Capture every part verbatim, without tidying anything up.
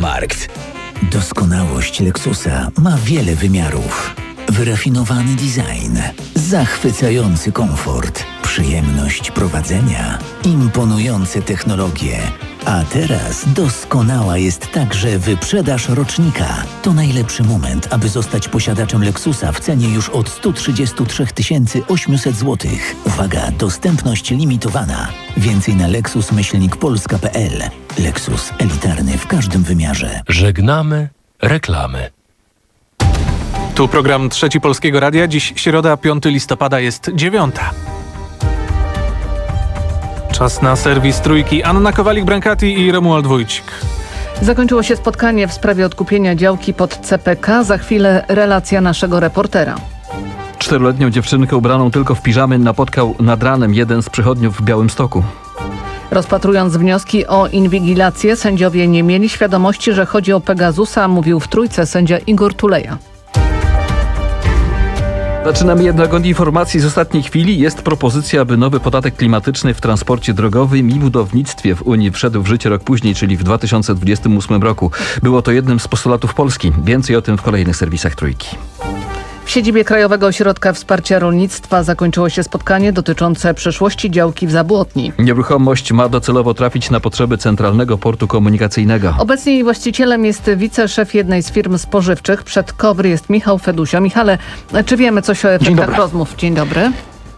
Automarkt. Doskonałość Lexusa ma wiele wymiarów. Wyrafinowany design, zachwycający komfort, przyjemność prowadzenia, imponujące technologie. A teraz doskonała jest także wyprzedaż rocznika. To najlepszy moment, aby zostać posiadaczem Lexusa w cenie już od sto trzydzieści trzy tysiące osiemset złotych. Uwaga, dostępność limitowana. Więcej na lexus myślnik polska kropka p l. Lexus elitarny w każdym wymiarze. Żegnamy reklamy. Tu program Trzeci Polskiego Radia. Dziś środa, piątego listopada, jest dziewiąta. Czas na serwis Trójki. Anna Kowalik-Brankati i Romuald Wójcik. Zakończyło się spotkanie w sprawie odkupienia działki pod C P K. Za chwilę relacja naszego reportera. Czteroletnią dziewczynkę ubraną tylko w piżamy napotkał nad ranem jeden z przychodniów w Białymstoku. Rozpatrując wnioski o inwigilację, sędziowie nie mieli świadomości, że chodzi o Pegasusa, mówił w Trójce sędzia Igor Tuleja. Zaczynamy jednak od informacji z ostatniej chwili. Jest propozycja, aby nowy podatek klimatyczny w transporcie drogowym i budownictwie w Unii wszedł w życie rok później, czyli w dwa tysiące dwudziestym ósmym roku. Było to jednym z postulatów Polski. Więcej o tym w kolejnych serwisach Trójki. W siedzibie Krajowego Ośrodka Wsparcia Rolnictwa zakończyło się spotkanie dotyczące przyszłości działki w Zabłotni. Nieruchomość ma docelowo trafić na potrzeby Centralnego Portu Komunikacyjnego. Obecnie jej właścicielem jest wiceszef jednej z firm spożywczych. Przed KOWR jest Michał Fedusio. Michale, czy wiemy coś o efektach rozmów? Dzień dobry.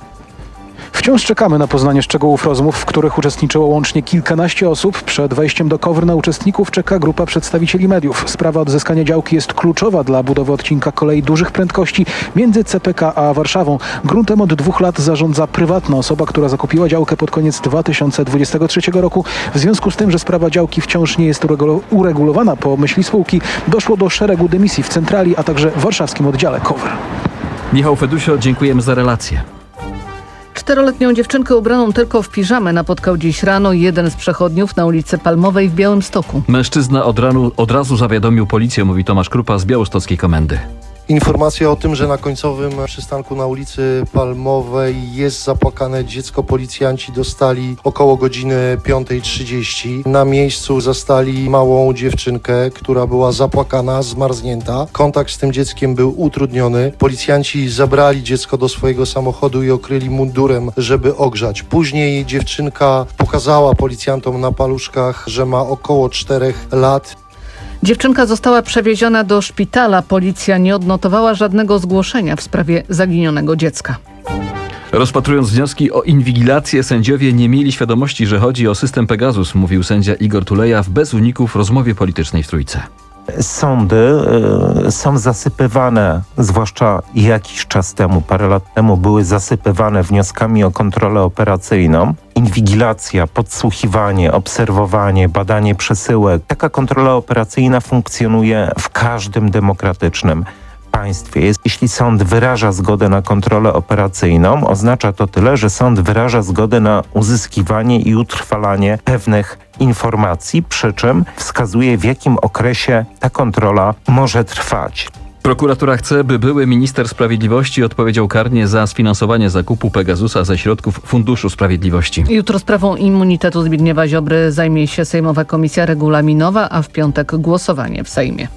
Wciąż czekamy na poznanie szczegółów rozmów, w których uczestniczyło łącznie kilkanaście osób. Przed wejściem do KOWR na uczestników czeka grupa przedstawicieli mediów. Sprawa odzyskania działki jest kluczowa dla budowy odcinka kolei dużych prędkości między C P K a Warszawą. Gruntem od dwóch lat zarządza prywatna osoba, która zakupiła działkę pod koniec dwa tysiące dwudziestego trzeciego roku. W związku z tym, że sprawa działki wciąż nie jest uregulowana po myśli spółki, doszło do szeregu dymisji w centrali, a także w warszawskim oddziale KOWR. Michał Fedusio, dziękujemy za relację. Czteroletnią dziewczynkę ubraną tylko w piżamę napotkał dziś rano jeden z przechodniów na ulicy Palmowej w Białymstoku. Mężczyzna od, ranu, od razu zawiadomił policję, mówi Tomasz Krupa z białostockiej komendy. Informacja o tym, że na końcowym przystanku na ulicy Palmowej jest zapłakane dziecko, policjanci dostali około godziny piątej trzydzieści. Na miejscu zastali małą dziewczynkę, która była zapłakana, zmarznięta. Kontakt z tym dzieckiem był utrudniony. Policjanci zabrali dziecko do swojego samochodu i okryli mundurem, żeby ogrzać. Później dziewczynka pokazała policjantom na paluszkach, że ma około czterech lat. Dziewczynka została przewieziona do szpitala. Policja nie odnotowała żadnego zgłoszenia w sprawie zaginionego dziecka. Rozpatrując wnioski o inwigilację, sędziowie nie mieli świadomości, że chodzi o system Pegasus, mówił sędzia Igor Tuleja w bez uników rozmowie politycznej w Trójce. Sądy y, są zasypywane, zwłaszcza jakiś czas temu, parę lat temu, były zasypywane wnioskami o kontrolę operacyjną. Inwigilacja, podsłuchiwanie, obserwowanie, badanie przesyłek. Taka kontrola operacyjna funkcjonuje w każdym demokratycznym państwie. Jest, jeśli sąd wyraża zgodę na kontrolę operacyjną, oznacza to tyle, że sąd wyraża zgodę na uzyskiwanie i utrwalanie pewnych informacji, przy czym wskazuje, w jakim okresie ta kontrola może trwać. Prokuratura chce, by były minister sprawiedliwości odpowiedział karnie za sfinansowanie zakupu Pegasusa ze środków Funduszu Sprawiedliwości. Jutro sprawą immunitetu Zbigniewa Ziobry zajmie się Sejmowa Komisja Regulaminowa, a w piątek głosowanie w Sejmie.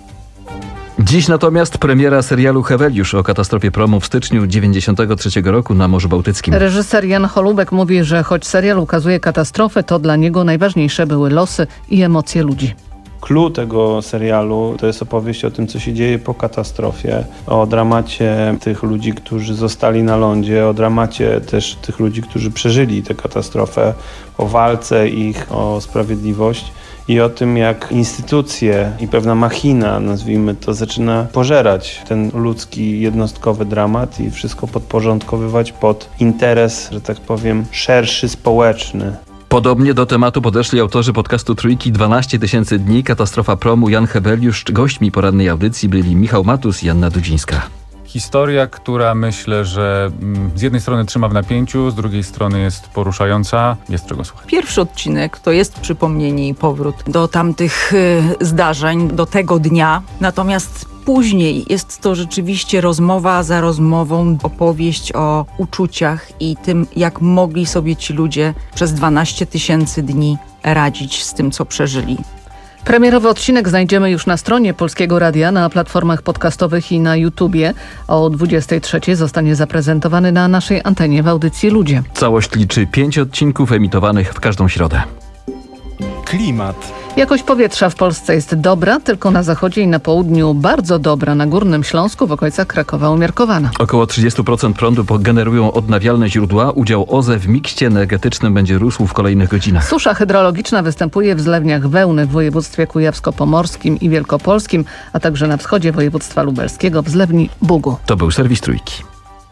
Dziś natomiast premiera serialu Heweliusz o katastrofie promu w styczniu dziewięćdziesiątego trzeciego roku na Morzu Bałtyckim. Reżyser Jan Holubek mówi, że choć serial ukazuje katastrofę, to dla niego najważniejsze były losy i emocje ludzi. Clou tego serialu to jest opowieść o tym, co się dzieje po katastrofie, o dramacie tych ludzi, którzy zostali na lądzie, o dramacie też tych ludzi, którzy przeżyli tę katastrofę, o walce ich o sprawiedliwość i o tym, jak instytucje i pewna machina, nazwijmy to, zaczyna pożerać ten ludzki, jednostkowy dramat i wszystko podporządkowywać pod interes, że tak powiem, szerszy, społeczny. Podobnie do tematu podeszli autorzy podcastu Trójki dwanaście tysięcy dni, katastrofa promu, Jan Heweliusz. Gośćmi porannej audycji byli Michał Matus i Anna Dudzińska. Historia, która myślę, że z jednej strony trzyma w napięciu, z drugiej strony jest poruszająca, jest czego słuchać. Pierwszy odcinek to jest przypomnienie i powrót do tamtych y, zdarzeń, do tego dnia. Natomiast później jest to rzeczywiście rozmowa za rozmową, opowieść o uczuciach i tym, jak mogli sobie ci ludzie przez dwanaście tysięcy dni radzić z tym, co przeżyli. Premierowy odcinek znajdziemy już na stronie Polskiego Radia, na platformach podcastowych i na YouTubie. O dwudziestej trzeciej zostanie zaprezentowany na naszej antenie w audycji Ludzie. Całość liczy pięć odcinków emitowanych w każdą środę. Klimat. Jakość powietrza w Polsce jest dobra, tylko na zachodzie i na południu bardzo dobra. Na Górnym Śląsku, w okolicach Krakowa umiarkowana. Około trzydzieści procent prądu generują odnawialne źródła. Udział O Z E w mikście energetycznym będzie rósł w kolejnych godzinach. Susza hydrologiczna występuje w zlewniach Wełny w województwie kujawsko-pomorskim i wielkopolskim, a także na wschodzie województwa lubelskiego w zlewni Bugu. To był serwis Trójki.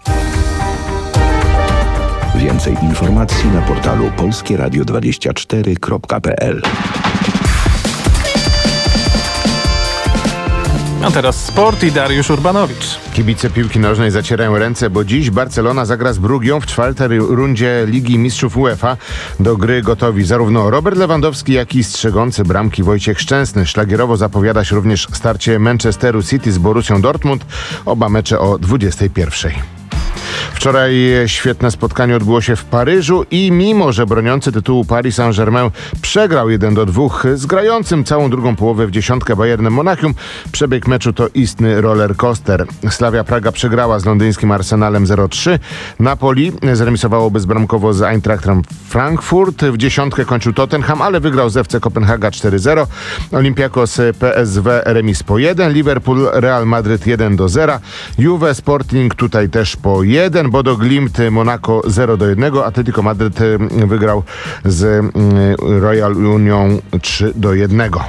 Więcej informacji na portalu polskie radio dwadzieścia cztery kropka p l. A teraz sport i Dariusz Urbanowicz. Kibice piłki nożnej zacierają ręce, bo dziś Barcelona zagra z Brugią w czwartej rundzie Ligi Mistrzów UEFA. Do gry gotowi zarówno Robert Lewandowski, jak i strzegący bramki Wojciech Szczęsny. Szlagierowo zapowiada się również starcie Manchesteru City z Borussią Dortmund. Oba mecze o dwudziestej pierwszej. Wczoraj świetne spotkanie odbyło się w Paryżu i mimo, że broniący tytułu Paris Saint-Germain przegrał jeden do dwóch z grającym całą drugą połowę w dziesiątkę Bayernem Monachium, przebieg meczu to istny roller coaster. Slavia Praga przegrała z londyńskim Arsenalem zero trzy. Napoli zremisowało bezbramkowo z Eintrachtem Frankfurt. W dziesiątkę kończył Tottenham, ale wygrał z F C Kopenhaga cztery zero. Olympiakos P S W remis po jeden. Liverpool Real Madryt jeden do zera. Juve Sporting tutaj też po jeden. Bodo Glimt Monaco zero do jednego. Atletico Madryt wygrał z Royal Unią trzy do jednego.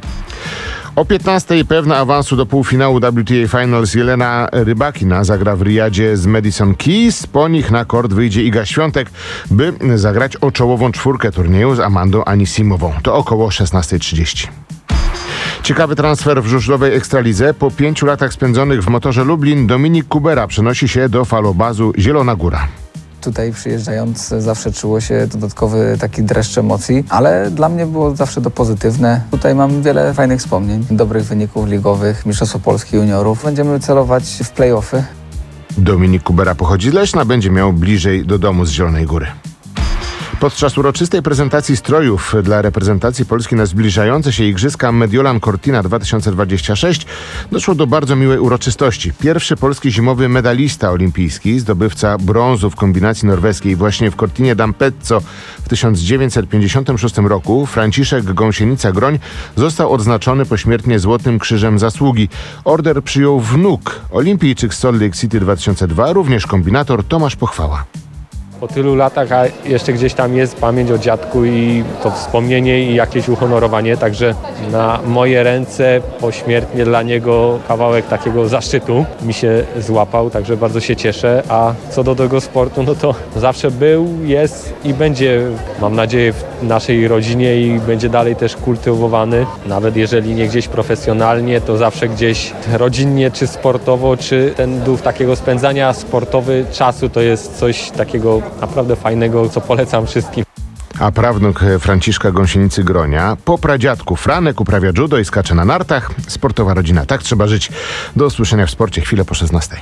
O piętnastej pewna awansu do półfinału W T A Finals Jelena Rybakina zagra w Riyadzie z Madison Keys. Po nich na kort wyjdzie Iga Świątek, by zagrać o czołową czwórkę turnieju z Amandą Anisimową. To około szesnastej trzydzieści. Ciekawy transfer w żużlowej Ekstralidze. Po pięciu latach spędzonych w Motorze Lublin Dominik Kubera przenosi się do falobazu Zielona Góra. Tutaj przyjeżdżając zawsze czuło się dodatkowy taki dreszcz emocji, ale dla mnie było zawsze to pozytywne. Tutaj mam wiele fajnych wspomnień, dobrych wyników ligowych, Mistrzostwo Polski juniorów. Będziemy celować w play-offy. Dominik Kubera pochodzi z Leszna, będzie miał bliżej do domu z Zielonej Góry. Podczas uroczystej prezentacji strojów dla reprezentacji Polski na zbliżające się Igrzyska Mediolan Cortina dwa tysiące dwadzieścia sześć doszło do bardzo miłej uroczystości. Pierwszy polski zimowy medalista olimpijski, zdobywca brązu w kombinacji norweskiej właśnie w Cortinie d'Ampezzo w tysiąc dziewięćset pięćdziesiątym szóstym roku, Franciszek Gąsienica-Groń, został odznaczony pośmiertnie Złotym Krzyżem Zasługi. Order przyjął wnuk, olimpijczyk z Salt Lake City dwa tysiące drugi, również kombinator Tomasz Pochwała. Po tylu latach, a jeszcze gdzieś tam jest pamięć o dziadku i to wspomnienie i jakieś uhonorowanie, także na moje ręce pośmiertnie dla niego kawałek takiego zaszczytu mi się złapał, także bardzo się cieszę, a co do tego sportu, no to zawsze był, jest i będzie, mam nadzieję, w naszej rodzinie i będzie dalej też kultywowany, nawet jeżeli nie gdzieś profesjonalnie, to zawsze gdzieś rodzinnie, czy sportowo, czy ten duch takiego spędzania sportowy czasu to jest coś takiego naprawdę fajnego, co polecam wszystkim. A prawnuk Franciszka Gąsienicy-Gronia po pradziadku Franek uprawia judo i skacze na nartach. Sportowa rodzina, tak trzeba żyć. Do usłyszenia w sporcie chwilę po szesnastej.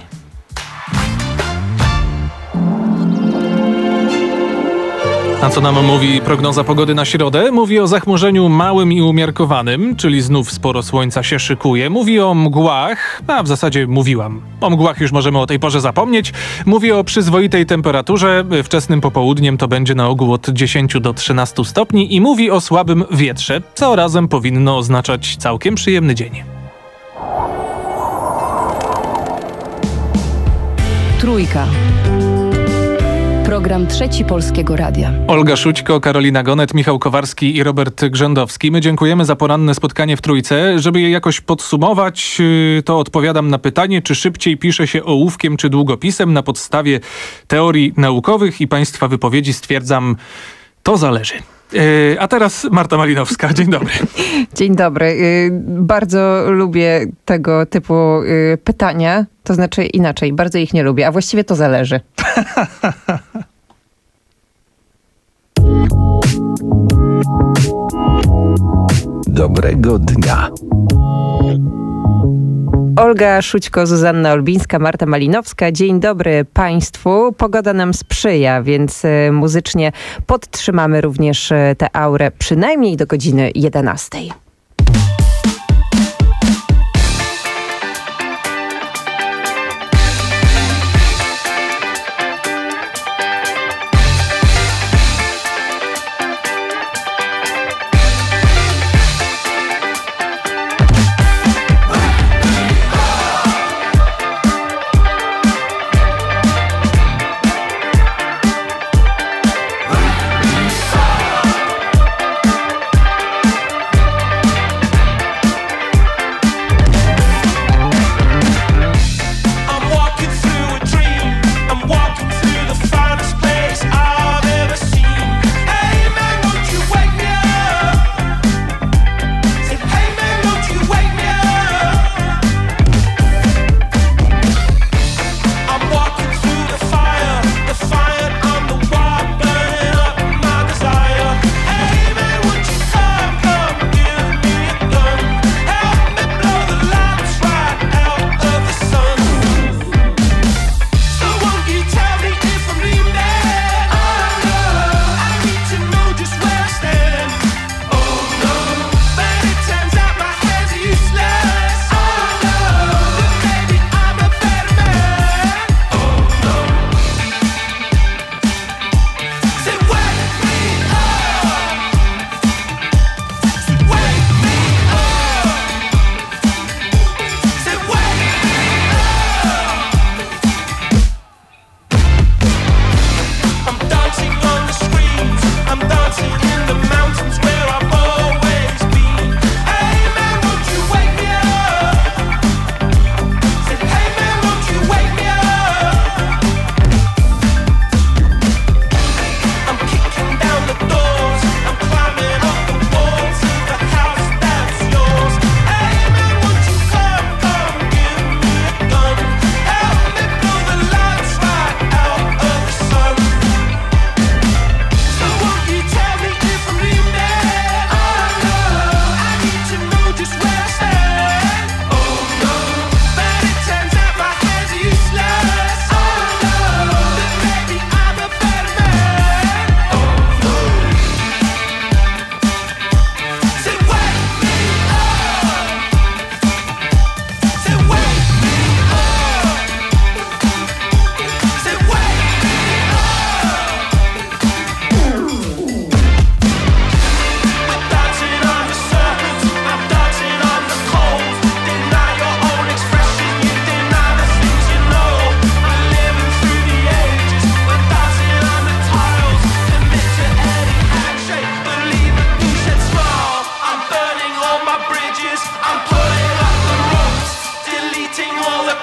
A co nam mówi prognoza pogody na środę? Mówi o zachmurzeniu małym i umiarkowanym, czyli znów sporo słońca się szykuje. Mówi o mgłach, a w zasadzie mówiłam. O mgłach już możemy o tej porze zapomnieć. Mówi o przyzwoitej temperaturze. Wczesnym popołudniem to będzie na ogół od dziesięciu do trzynastu stopni i mówi o słabym wietrze, co razem powinno oznaczać całkiem przyjemny dzień. Trójka. Program Trzeci Polskiego Radia. Olga Szućko, Karolina Gonet, Michał Kowarski i Robert Grzędowski. My dziękujemy za poranne spotkanie w Trójce. Żeby je jakoś podsumować, to odpowiadam na pytanie, czy szybciej pisze się ołówkiem czy długopisem. Na podstawie teorii naukowych i państwa wypowiedzi stwierdzam, to zależy. A teraz Marta Malinowska. Dzień dobry. Dzień dobry. Bardzo lubię tego typu pytania. To znaczy inaczej, bardzo ich nie lubię, a właściwie to zależy. Dobrego dnia. Olga Szućko, Zuzanna Olbińska, Marta Malinowska. Dzień dobry Państwu. Pogoda nam sprzyja, więc muzycznie podtrzymamy również tę aurę przynajmniej do godziny jedenastej.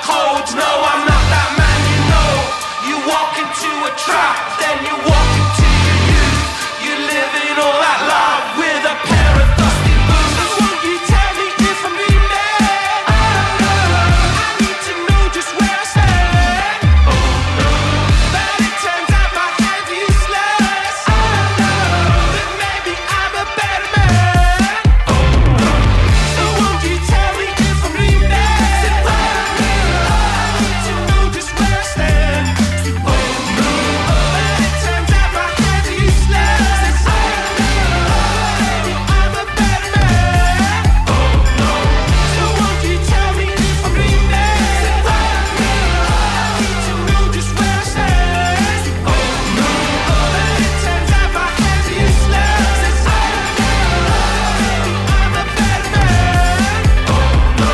codes. No, I'm not that man, you know. You walk into a trap, then you walk into your youth. You're living all that life with a pair of dusty boots. So won't you tell me if I'm dreaming? Oh no, I need to know just where I stand. Oh no, but it turns out my head's useless. Oh no, but maybe I'm a better man. Oh no, so won't you tell me if I'm dreaming? Oh no, I need to know just where I stand. Oh no, but it turns out my head's useless. Oh no, maybe I'm a better man. Oh no, so won't you tell me if I'm dreaming? Oh no, I need to know just where I stand. Oh no, but it turns out my head's useless. Oh no, maybe I'm a better man. Oh no,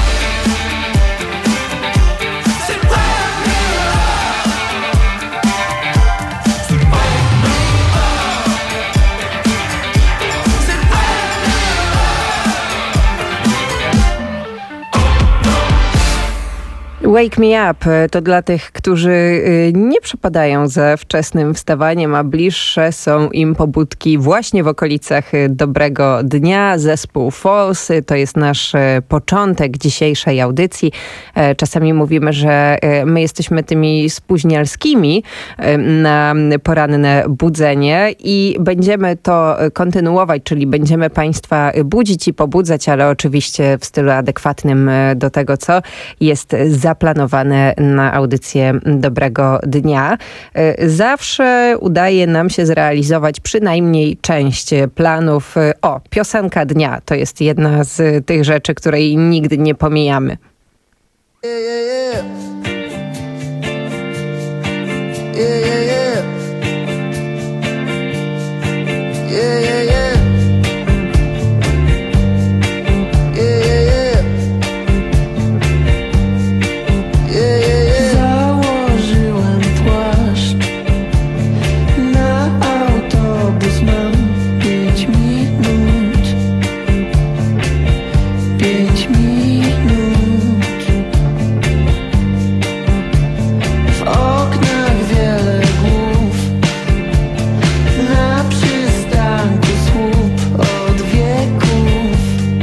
said why Wake Me Up to dla tych, którzy y, nie przepadają za wczesnym wstawaniem, a bliższe są im pobudki właśnie w okolicach y, dobrego dnia. Zespół False to jest nasz y, początek dzisiejszej audycji. E, czasami mówimy, że y, my jesteśmy tymi spóźnialskimi y, na poranne budzenie i będziemy to y, kontynuować, czyli będziemy Państwa budzić i pobudzać, ale oczywiście w stylu adekwatnym y, do tego, co jest zaplanowane na audycję dobrego dnia. Zawsze udaje nam się zrealizować przynajmniej część planów. O, piosenka dnia to jest jedna z tych rzeczy, której nigdy nie pomijamy. Yeah, yeah, yeah. Yeah, yeah, yeah. Yeah, yeah, yeah. Yeah, yeah, yeah. Yeah, yeah, yeah. Założyłem płaszcz. Na autobus mam pięć minut. Pięć minut. W oknach wiele głów. Na przystanku słup od wieków.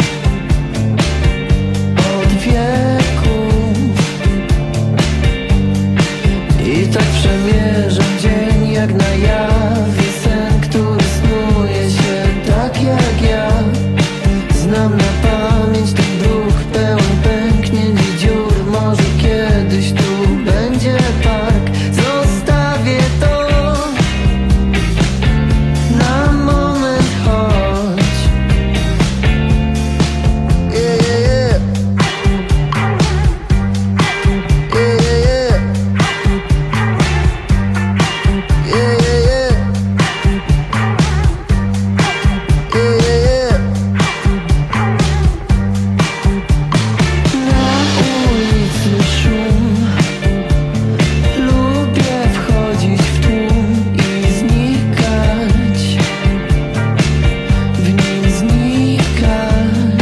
Od wieków. I tak przemierzam dzień jak na jawie. Sen, który snuje się tak jak ja. Znam na pamięć ten duch pełen pęknięć i dziur. Może kiedyś tu będzie park. Zostawię to na moment, chodź. Yeah, yeah, yeah. Yeah, yeah, yeah. Yeah, yeah, yeah. Yeah, yeah, yeah. Na ulicy szum. Lubię wchodzić w tłum i znikać. W nim znikać.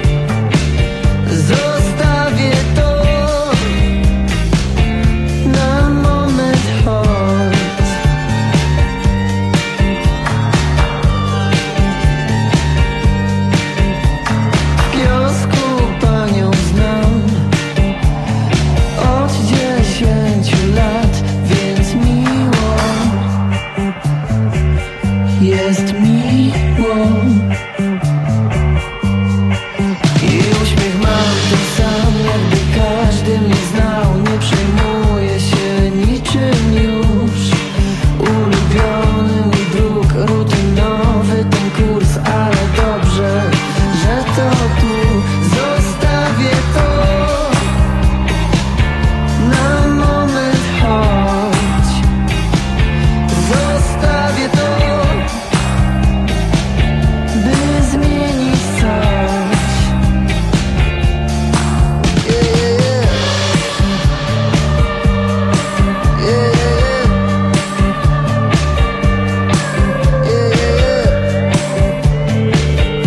Zostawię to na moment, chodź. W kiosku panią znam od dziesięciu lat, więc miło. Jest miło. I uśmiech mam ten sam, jakby każdy mnie znał. Nie przejmuję się niczym już. Ulubiony mój dróg, rutynowy ten kurs, ale dobrze, że to tu. Zostawię to na moment, chodź. Zostawię to, by zmienić coś. Yeah, yeah, yeah. Yeah, yeah, yeah. Yeah,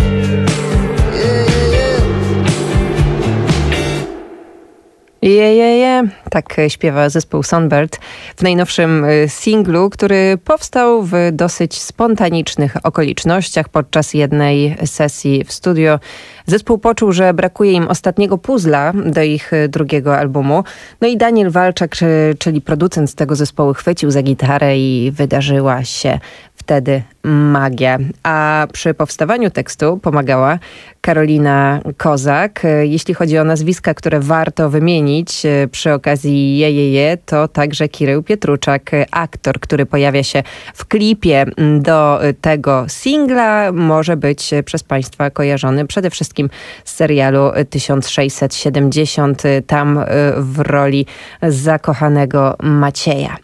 yeah, yeah. Yeah, yeah, yeah. Je, je, mnie, tak śpiewa zespół Songbird w najnowszym singlu, który powstał w dosyć spontanicznych okolicznościach podczas jednej sesji w studio. Zespół poczuł, że brakuje im ostatniego puzzla do ich drugiego albumu. No i Daniel Walczak, czyli producent tego zespołu, chwycił za gitarę i wydarzyła się wtedy magia. A przy powstawaniu tekstu pomagała Karolina Kozak. Jeśli chodzi o nazwiska, które warto wymienić przy okazji Je, Je, Je, to także Kirył Pietruczak, aktor, który pojawia się w klipie do tego singla, może być przez Państwa kojarzony przede wszystkim z serialu tysiąc sześćset siedemdziesiąt, tam w roli zakochanego Macieja.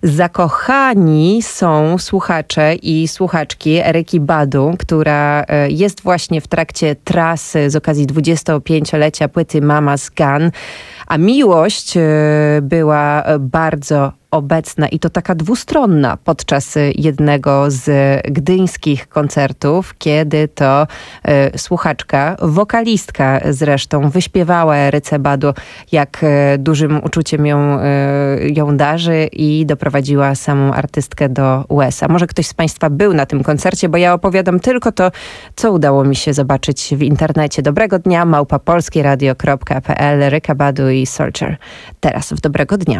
Zakochani są słuchacze i słuchaczki Eryki Badu, która jest właśnie w trakcie trasy z okazji dwudziestopięciolecia płyty Mama's Gun, a miłość była bardzo obecna i to taka dwustronna podczas jednego z gdyńskich koncertów, kiedy to y, słuchaczka, wokalistka zresztą, wyśpiewała Eryce Badu, jak y, dużym uczuciem ją, y, ją darzy i doprowadziła samą artystkę do łez. A może ktoś z Państwa był na tym koncercie, bo ja opowiadam tylko to, co udało mi się zobaczyć w internecie. Dobrego dnia, małpa polskieradio kropka pe el, Eryka Badu i Searcher. Teraz w Dobrego Dnia.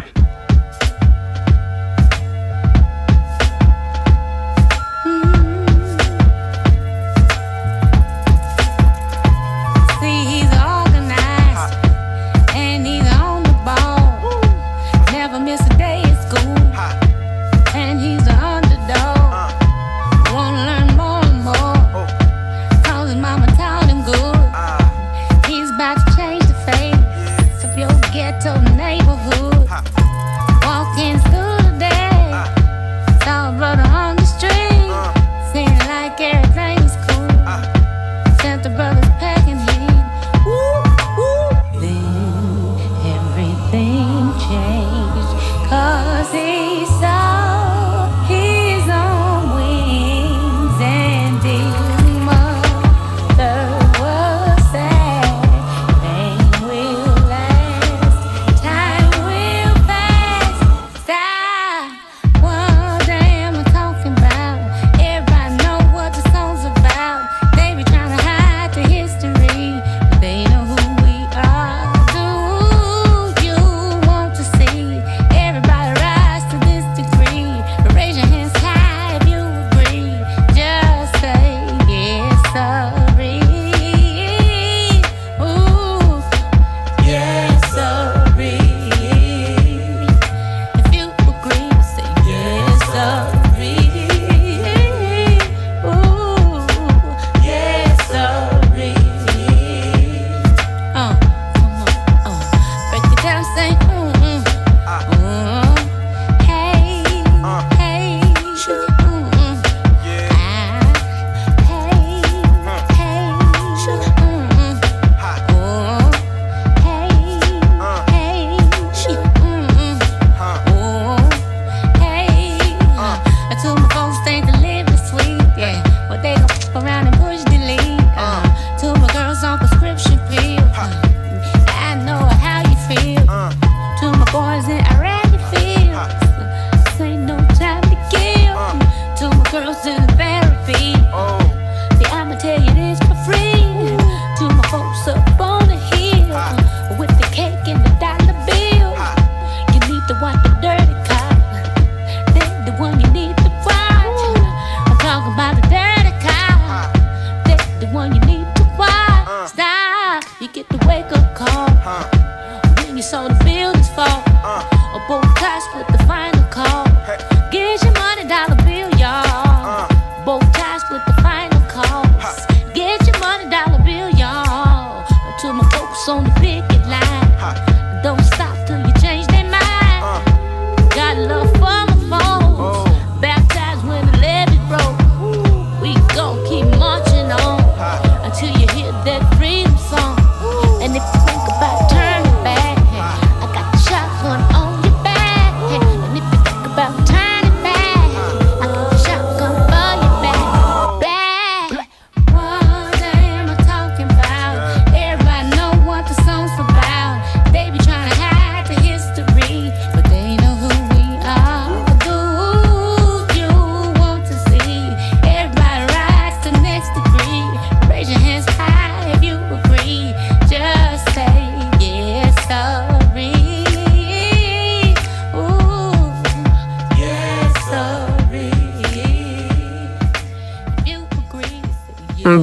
Everybody know what the song's about. They be trying to hide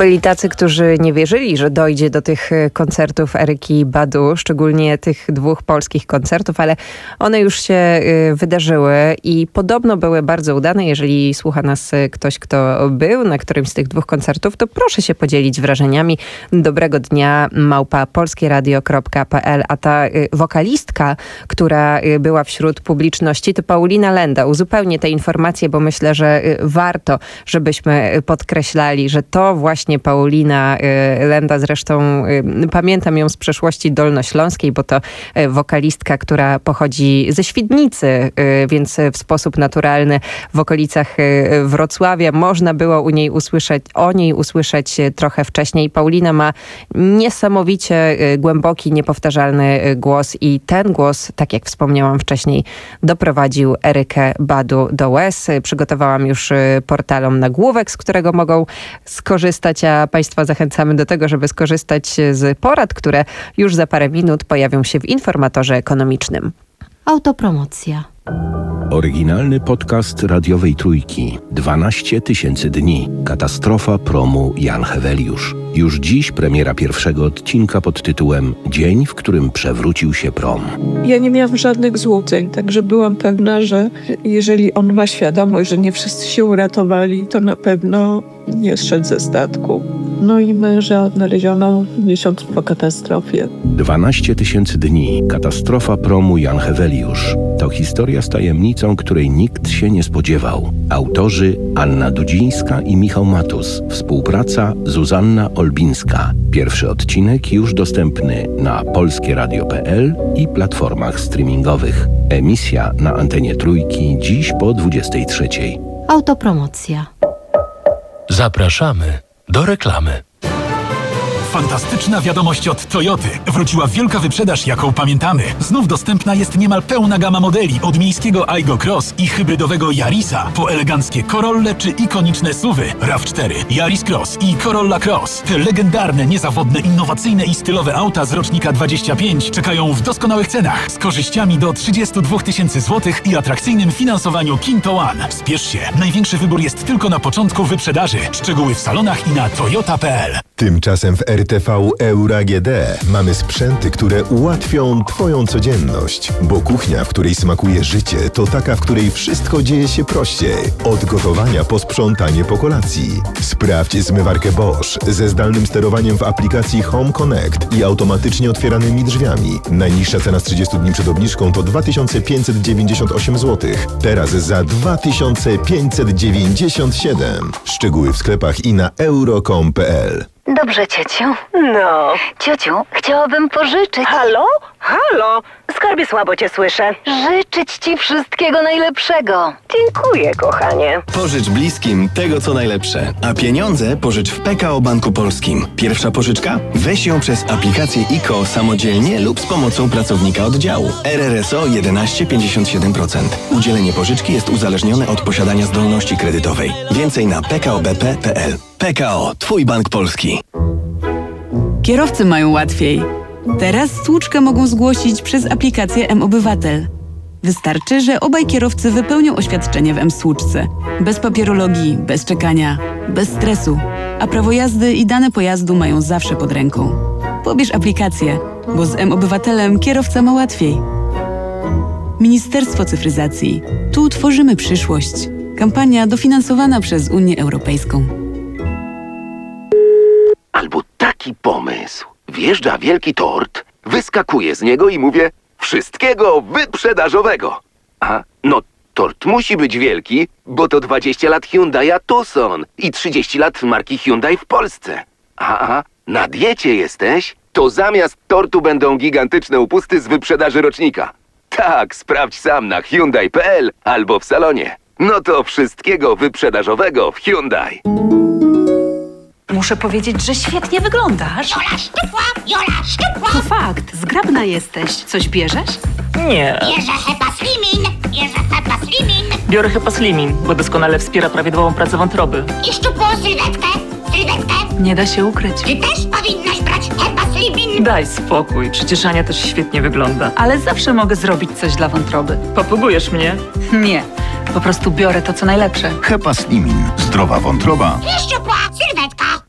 Byli tacy, którzy nie wierzyli, że dojdzie do tych koncertów Eryki Badu, szczególnie tych dwóch polskich koncertów, ale one już się wydarzyły i podobno były bardzo udane. Jeżeli słucha nas ktoś, kto był na którymś z tych dwóch koncertów, to proszę się podzielić wrażeniami. Dobrego dnia, małpa polskieradio kropka pe el. A ta wokalistka, która była wśród publiczności, to Paulina Lenda. Uzupełnię te informacje, bo myślę, że warto, żebyśmy podkreślali, że to właśnie Paulina Lenda, zresztą pamiętam ją z przeszłości dolnośląskiej, bo to wokalistka, która pochodzi ze Świdnicy, więc w sposób naturalny w okolicach Wrocławia można było u niej usłyszeć, o niej usłyszeć trochę wcześniej. Paulina ma niesamowicie głęboki, niepowtarzalny głos i ten głos, tak jak wspomniałam wcześniej, doprowadził Erykę Badu do łez. Przygotowałam już portalom nagłówek, z którego mogą skorzystać, a Państwa zachęcamy do tego, żeby skorzystać z porad, które już za parę minut pojawią się w informatorze ekonomicznym. Autopromocja. Oryginalny podcast radiowej Trójki. dwanaście tysięcy dni. Katastrofa promu Jan Heweliusz. Już dziś premiera pierwszego odcinka pod tytułem Dzień, w którym przewrócił się prom. Ja nie miałam żadnych złudzeń, także byłam pewna, że jeżeli on ma świadomość, że nie wszyscy się uratowali, to na pewno nie zszedł ze statku. No i męża odnaleziono miesiąc po katastrofie. dwanaście tysięcy dni. Katastrofa promu Jan Heweliusz. To historia z tajemnicą, której nikt się nie spodziewał. Autorzy Anna Dudzińska i Michał Matus. Współpraca Zuzanna Olbińska. Pierwszy odcinek już dostępny na polskieradio kropka pe el i platformach streamingowych. Emisja na antenie Trójki dziś po dwudziestej trzeciej. Autopromocja. Zapraszamy do reklamy. Fantastyczna wiadomość od Toyoty. Wróciła wielka wyprzedaż, jaką pamiętamy. Znów dostępna jest niemal pełna gama modeli. Od miejskiego Aygo Cross i hybrydowego Yarisa po eleganckie Corolle czy ikoniczne suwy raw cztery, Yaris Cross i Corolla Cross. Te legendarne, niezawodne, innowacyjne i stylowe auta z rocznika dwadzieścia pięć czekają w doskonałych cenach z korzyściami do trzydzieści dwa tysiące złotych i atrakcyjnym finansowaniu Kinto One. Spiesz się. Największy wybór jest tylko na początku wyprzedaży. Szczegóły w salonach i na toyota kropka pe el. Tymczasem w R T V Euro A G D mamy sprzęty, które ułatwią Twoją codzienność. Bo kuchnia, w której smakuje życie, to taka, w której wszystko dzieje się prościej. Od gotowania po sprzątanie po kolacji. Sprawdź zmywarkę Bosch ze zdalnym sterowaniem w aplikacji Home Connect i automatycznie otwieranymi drzwiami. Najniższa cena z trzydziestu dni przed obniżką to dwa tysiące pięćset dziewięćdziesiąt osiem złotych. Teraz za dwa tysiące pięćset dziewięćdziesiąt siedem. Szczegóły w sklepach i na euro kropka com kropka pe el. Dobrze, ciociu. No. Ciociu, chciałabym pożyczyć. Halo? Halo? Skarbie, słabo cię słyszę. Życzyć ci wszystkiego najlepszego. Dziękuję, kochanie. Pożycz bliskim tego, co najlepsze. A pieniądze pożycz w P K O Banku Polskim. Pierwsza pożyczka? Weź ją przez aplikację I K O samodzielnie lub z pomocą pracownika oddziału. R R S O jedenaście przecinek pięćdziesiąt siedem procent. Udzielenie pożyczki jest uzależnione od posiadania zdolności kredytowej. Więcej na p k o b p kropka pe el. P K O. Twój bank polski. Kierowcy mają łatwiej. Teraz stłuczkę mogą zgłosić przez aplikację M-Obywatel. Wystarczy, że obaj kierowcy wypełnią oświadczenie w M-Stłuczce. Bez papierologii, bez czekania, bez stresu. A prawo jazdy i dane pojazdu mają zawsze pod ręką. Pobierz aplikację, bo z M-Obywatelem kierowca ma łatwiej. Ministerstwo Cyfryzacji. Tu tworzymy przyszłość. Kampania dofinansowana przez Unię Europejską. Albo taki pomysł. Wjeżdża wielki tort, wyskakuję z niego i mówię wszystkiego wyprzedażowego. A, no tort musi być wielki, bo to dwadzieścia lat Hyundai'a Tucson i trzydzieści lat marki Hyundai w Polsce. A, a, na diecie jesteś? To zamiast tortu będą gigantyczne upusty z wyprzedaży rocznika. Tak, sprawdź sam na hyundai kropka pe el albo w salonie. No to wszystkiego wyprzedażowego w Hyundai. Muszę powiedzieć, że świetnie wyglądasz. Jola szczupła, Jola szczupła. To fakt, zgrabna jesteś. Coś bierzesz? Nie. Bierze Hepa Slimin, bierze Hepa Slimin. Biorę Hepa Slimin, bo doskonale wspiera prawidłową pracę wątroby. I szczupłą sylwetkę, sylwetkę. Nie da się ukryć. Ty też powinnaś brać Hepa Slimin. Daj spokój, przecież Ania też świetnie wygląda. Ale zawsze mogę zrobić coś dla wątroby. Popugujesz mnie? Nie, po prostu biorę to, co najlepsze. Hepa Slimin. Zdrowa wątroba. I szczupła sylwetka.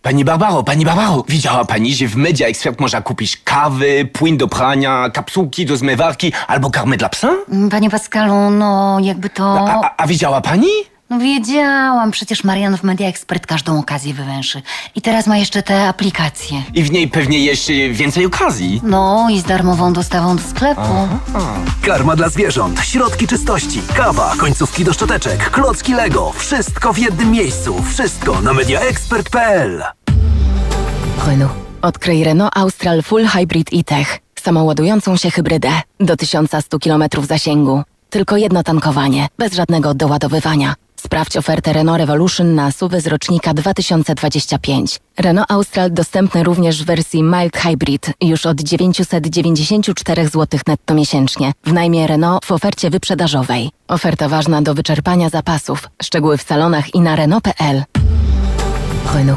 Pani Barbaro, pani Barbaro, widziała pani, że w Media Expert można kupić kawy, płyn do prania, kapsułki do zmywarki albo karmę dla psa? Panie Pascalu, no jakby to... A, a, a widziała pani? No wiedziałam, przecież Marian w Media Expert każdą okazję wywęszy. I teraz ma jeszcze te aplikacje. I w niej pewnie jeszcze więcej okazji. No i z darmową dostawą do sklepu. Aha. Karma dla zwierząt, środki czystości, kawa, końcówki do szczoteczek, klocki Lego. Wszystko w jednym miejscu. Wszystko na media expert kropka p l. Renault. Odkryj Renault Austral Full Hybrid e-Tech. Samoładującą się hybrydę. Do tysiąc sto kilometrów zasięgu. Tylko jedno tankowanie, bez żadnego doładowywania. Sprawdź ofertę Renault Revolution na S U V y z rocznika dwa tysiące dwudziestego piątego. Renault Austral dostępny również w wersji Mild Hybrid już od dziewięćset dziewięćdziesiąt cztery złote netto miesięcznie w najmie Renault w ofercie wyprzedażowej. Oferta ważna do wyczerpania zapasów. Szczegóły w salonach i na Renault kropka p l. Renault.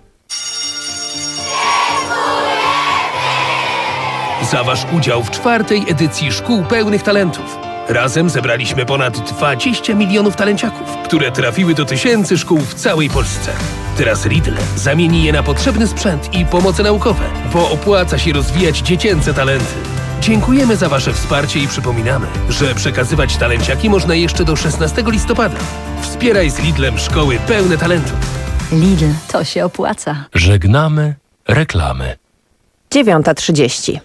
Za wasz udział w czwartej edycji Szkół Pełnych Talentów. Razem zebraliśmy ponad dwadzieścia milionów talenciaków, które trafiły do tysięcy szkół w całej Polsce. Teraz Lidl zamieni je na potrzebny sprzęt i pomoce naukowe, bo opłaca się rozwijać dziecięce talenty. Dziękujemy za wasze wsparcie i przypominamy, że przekazywać talenciaki można jeszcze do szesnastego listopada. Wspieraj z Lidlem szkoły pełne talentów. Lidl, to się opłaca. Żegnamy reklamy. dziewiąta trzydzieści.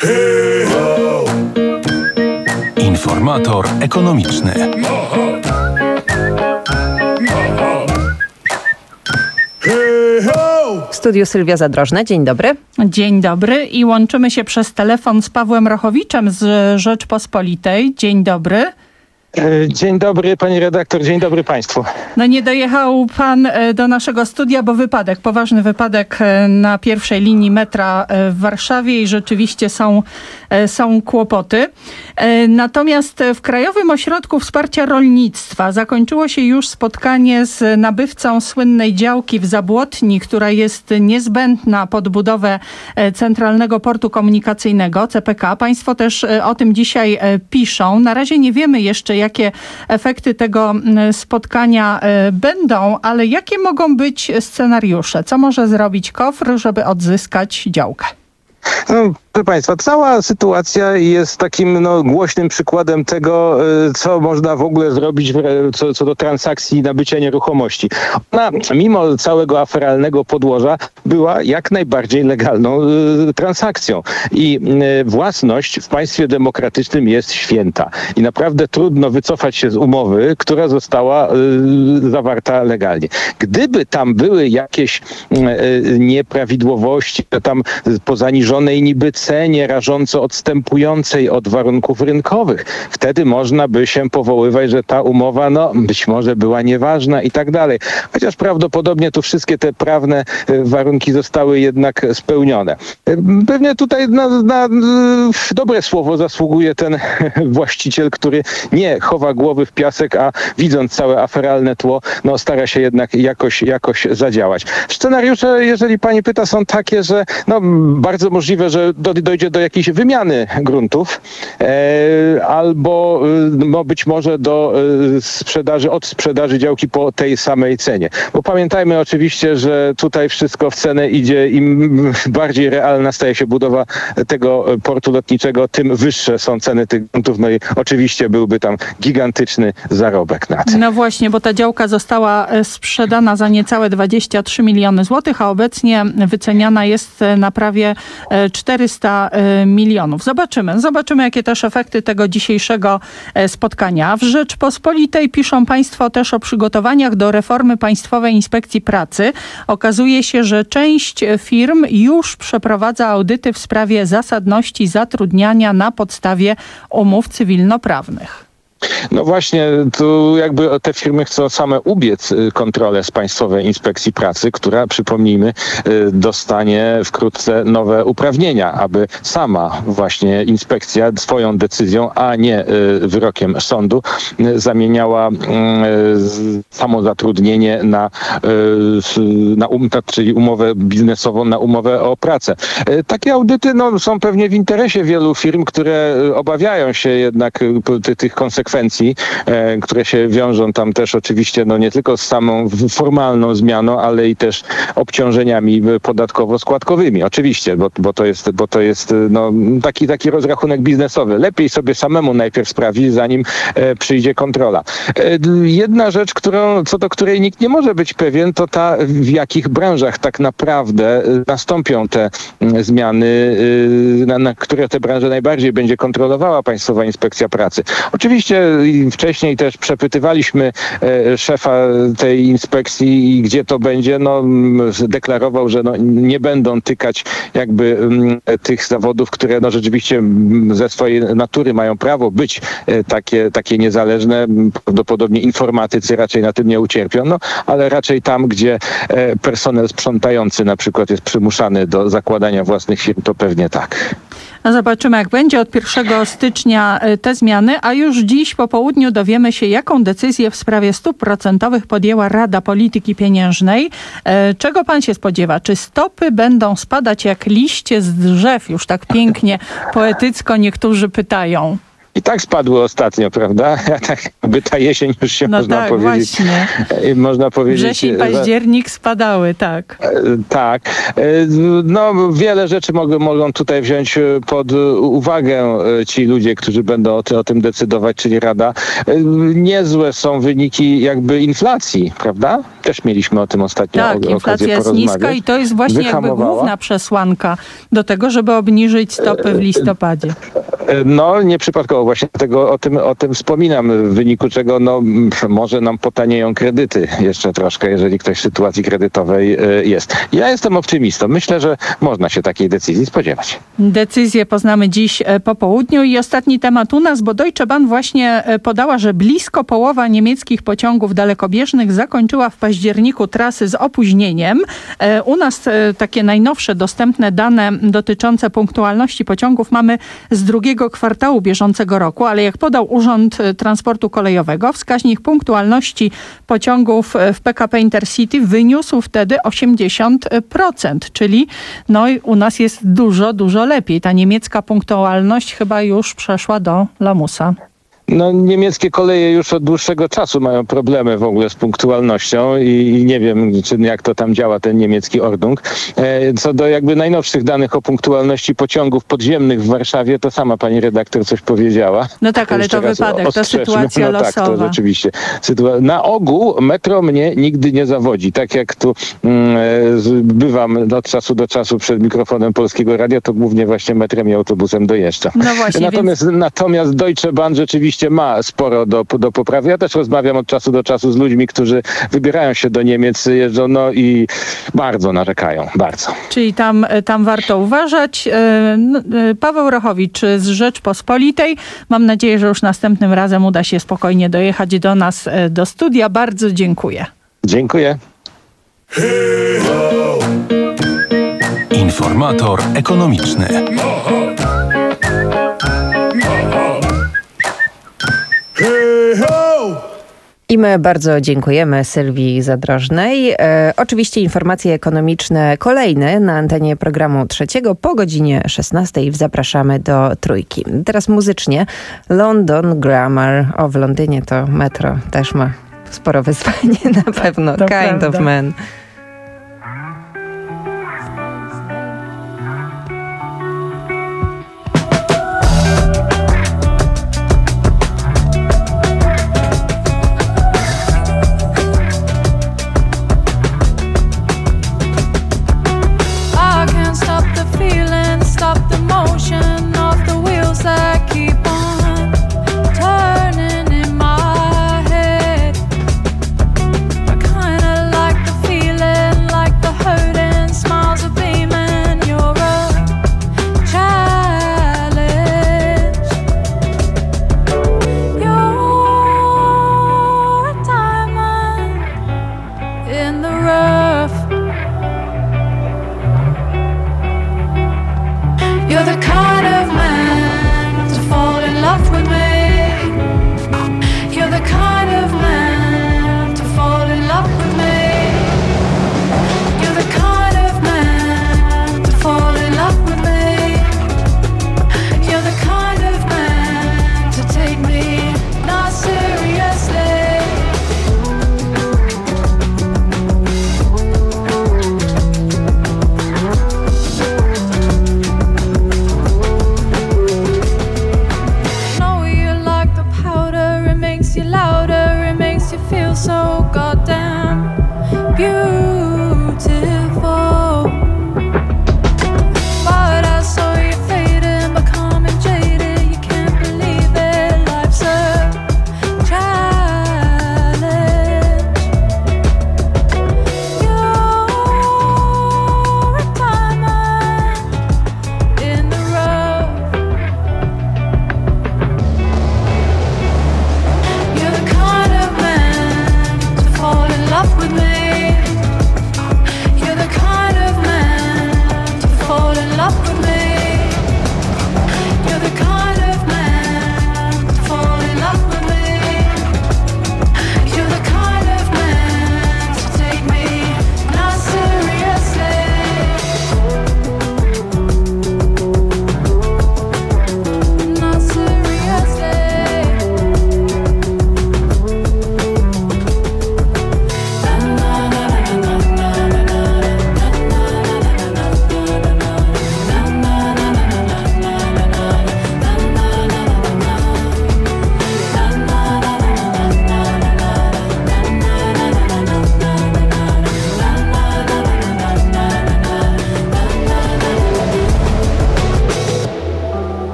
Informator ekonomiczny. W studiu Sylwia Zadrożna. Dzień dobry. Dzień dobry i łączymy się przez telefon z Pawłem Rochowiczem z Rzeczpospolitej. Dzień dobry. Dzień dobry pani redaktor, dzień dobry państwu. No nie dojechał pan do naszego studia, bo wypadek, poważny wypadek na pierwszej linii metra w Warszawie i rzeczywiście są, są kłopoty. Natomiast w Krajowym Ośrodku Wsparcia Rolnictwa zakończyło się już spotkanie z nabywcą słynnej działki w Zabłotni, która jest niezbędna pod budowę Centralnego Portu Komunikacyjnego, C P K. Państwo też o tym dzisiaj piszą. Na razie nie wiemy jeszcze, jakie efekty tego spotkania będą, ale jakie mogą być scenariusze? Co może zrobić K O F R, żeby odzyskać działkę? No, proszę państwa, cała sytuacja jest takim no, głośnym przykładem tego, co można w ogóle zrobić co, co do transakcji nabycia nieruchomości. Ona, mimo całego aferalnego podłoża, była jak najbardziej legalną y, transakcją. I y, własność w państwie demokratycznym jest święta. I naprawdę trudno wycofać się z umowy, która została y, zawarta legalnie. Gdyby tam były jakieś y, nieprawidłowości, to tam po zaniżonej niby cenie rażąco odstępującej od warunków rynkowych. Wtedy można by się powoływać, że ta umowa no być może była nieważna i tak dalej. Chociaż prawdopodobnie tu wszystkie te prawne warunki zostały jednak spełnione. Pewnie tutaj na, na dobre słowo zasługuje ten właściciel, który nie chowa głowy w piasek, a widząc całe aferalne tło, no stara się jednak jakoś, jakoś zadziałać. Scenariusze, jeżeli pani pyta, są takie, że no bardzo możliwe, że do, dojdzie do jakiejś wymiany gruntów e, albo no, być może do e, sprzedaży, od sprzedaży działki po tej samej cenie. Bo pamiętajmy oczywiście, że tutaj wszystko w cenę idzie, im bardziej realna staje się budowa tego portu lotniczego, tym wyższe są ceny tych gruntów. No i oczywiście byłby tam gigantyczny zarobek na tym. No właśnie, bo ta działka została sprzedana za niecałe dwadzieścia trzy miliony złotych, a obecnie wyceniana jest na prawie czterysta milionów. Zobaczymy. Zobaczymy, jakie też efekty tego dzisiejszego spotkania. W Rzeczpospolitej piszą państwo też o przygotowaniach do reformy Państwowej Inspekcji Pracy. Okazuje się, że część firm już przeprowadza audyty w sprawie zasadności zatrudniania na podstawie umów cywilnoprawnych. No właśnie, tu jakby te firmy chcą same ubiec kontrolę z Państwowej Inspekcji Pracy, która, przypomnijmy, dostanie wkrótce nowe uprawnienia, aby sama właśnie inspekcja swoją decyzją, a nie wyrokiem sądu zamieniała samozatrudnienie na, na um, czyli umowę biznesową na umowę o pracę. Takie audyty no, są pewnie w interesie wielu firm, które obawiają się jednak tych konsekwencji konsekwencji, e, które się wiążą tam też oczywiście no nie tylko z samą formalną zmianą, ale i też obciążeniami podatkowo-składkowymi. Oczywiście, bo, bo to jest, bo to jest no, taki, taki rozrachunek biznesowy. Lepiej sobie samemu najpierw sprawdzić, zanim e, przyjdzie kontrola. E, jedna rzecz, którą, co do której nikt nie może być pewien, to ta, w jakich branżach tak naprawdę nastąpią te zmiany, na, na które te branże najbardziej będzie kontrolowała Państwowa Inspekcja Pracy. Oczywiście wcześniej też przepytywaliśmy e, szefa tej inspekcji, gdzie to będzie. No, deklarował, że no, nie będą tykać jakby m, tych zawodów, które no, rzeczywiście ze swojej natury mają prawo być e, takie, takie niezależne. Prawdopodobnie informatycy raczej na tym nie ucierpią, no, ale raczej tam, gdzie e, personel sprzątający na przykład jest przymuszany do zakładania własnych firm, to pewnie tak. No zobaczymy, jak będzie od pierwszego stycznia te zmiany, a już dziś po południu dowiemy się, jaką decyzję w sprawie stóp procentowych podjęła Rada Polityki Pieniężnej. Czego pan się spodziewa? Czy stopy będą spadać jak liście z drzew? Już tak pięknie, poetycko niektórzy pytają. I tak spadły ostatnio, prawda? Tak by ta jesień już się no można tak, powiedzieć. Właśnie. Można powiedzieć. Wrzesień, październik spadały, tak. Tak. No wiele rzeczy mogą, mogą tutaj wziąć pod uwagę ci ludzie, którzy będą o, ty, o tym decydować, czyli Rada. Niezłe są wyniki jakby inflacji, prawda? Też mieliśmy o tym ostatnio tak, okazję inflacja jest niska i to jest właśnie jakby główna przesłanka do tego, żeby obniżyć stopy w listopadzie. No nieprzypadkowo właśnie tego, o tym, o tym wspominam, w wyniku czego no, może nam potanieją kredyty jeszcze troszkę, jeżeli ktoś w sytuacji kredytowej jest. Ja jestem optymistą. Myślę, że można się takiej decyzji spodziewać. Decyzję poznamy dziś po południu i ostatni temat u nas, bo Deutsche Bahn właśnie podała, że blisko połowa niemieckich pociągów dalekobieżnych zakończyła w październiku trasy z opóźnieniem. U nas takie najnowsze dostępne dane dotyczące punktualności pociągów mamy z drugiego kwartału bieżącego roku, ale jak podał Urząd Transportu Kolejowego, wskaźnik punktualności pociągów w P K P Intercity wyniósł wtedy osiemdziesiąt procent, czyli no u nas jest dużo, dużo lepiej. Ta niemiecka punktualność chyba już przeszła do lamusa. No niemieckie koleje już od dłuższego czasu mają problemy w ogóle z punktualnością i, i nie wiem, czy, jak to tam działa ten niemiecki Ordnung. E, co do jakby najnowszych danych o punktualności pociągów podziemnych w Warszawie, to sama pani redaktor coś powiedziała. No tak, ale to wypadek, to sytuacja no losowa. Tak, to rzeczywiście. Sytua- Na ogół metro mnie nigdy nie zawodzi. Tak jak tu mm, bywam od czasu do czasu przed mikrofonem Polskiego Radia, to głównie właśnie metrem i autobusem dojeżdżam. No właśnie, natomiast, więc... natomiast Deutsche Bahn rzeczywiście ma sporo do, do poprawy. Ja też rozmawiam od czasu do czasu z ludźmi, którzy wybierają się do Niemiec, jeżdżą no i bardzo narzekają. Bardzo. Czyli tam, tam warto uważać. Paweł Rochowicz z Rzeczpospolitej. Mam nadzieję, że już następnym razem uda się spokojnie dojechać do nas do studia. Bardzo dziękuję. Dziękuję. Informator ekonomiczny. I my bardzo dziękujemy Sylwii Zadrożnej. E, oczywiście informacje ekonomiczne kolejne na antenie programu trzeciego po godzinie szesnastej. Zapraszamy do trójki. Teraz muzycznie London Grammar. O, w Londynie to metro też ma sporo wyzwanie na pewno. To Kind prawda. of Man. I can't stop the feeling, stop the motion of the wheels that keep on turning in my head. I kinda like the feeling.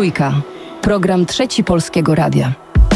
Trójka. Program Trzeci Polskiego Radia.